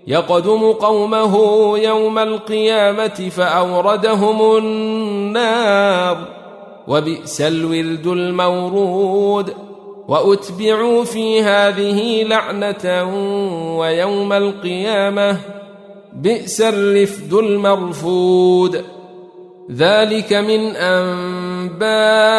يقدم قومه يوم القيامة فأوردهم النار وبئس الورد المورود وأتبعوا في هذه لعنة ويوم القيامة بئس الرفد المرفود. ذلك من أنباء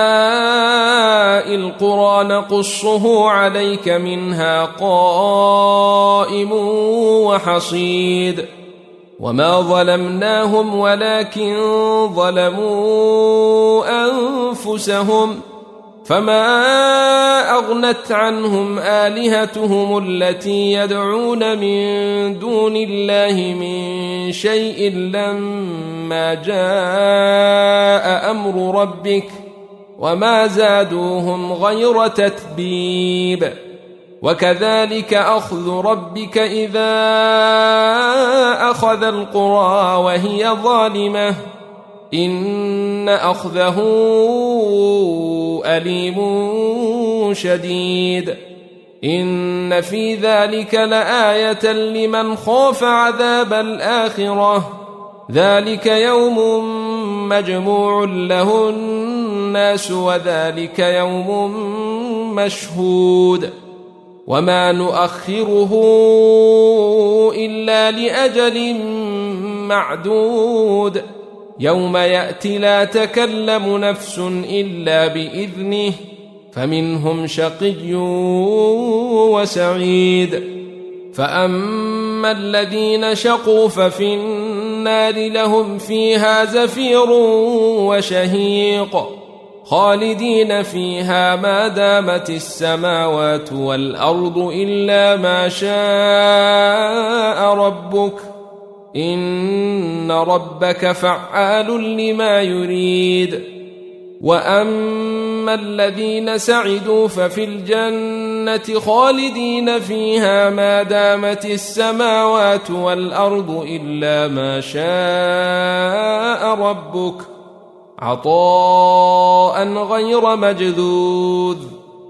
القرى نقصه عليك منها قائم وحصيد وما ظلمناهم ولكن ظلموا أنفسهم فما أغنت عنهم آلهتهم التي يدعون من دون الله من شيء لما جاء أمر ربك وما زادوهم غير تتبيب. وكذلك أخذ ربك إذا أخذ القرى وهي ظالمة إن أخذه أليم شديد. إن في ذلك لآية لمن خاف عذاب الآخرة ذلك يوم مجموع له الناس وذلك يوم مشهود وما نؤخره إلا لأجل معدود يوم يأتي لا تكلم نفس إلا بإذنه فمنهم شقي وسعيد. فأما الذين شقوا ففي النار لهم فيها زفير وشهيق خالدين فيها ما دامت السماوات والأرض إلا ما شاء ربك إن ربك فعال لما يريد. وأما الذين سعدوا ففي الجنة خالدين فيها ما دامت السماوات والأرض إلا ما شاء ربك عطاء غير مجذوذ.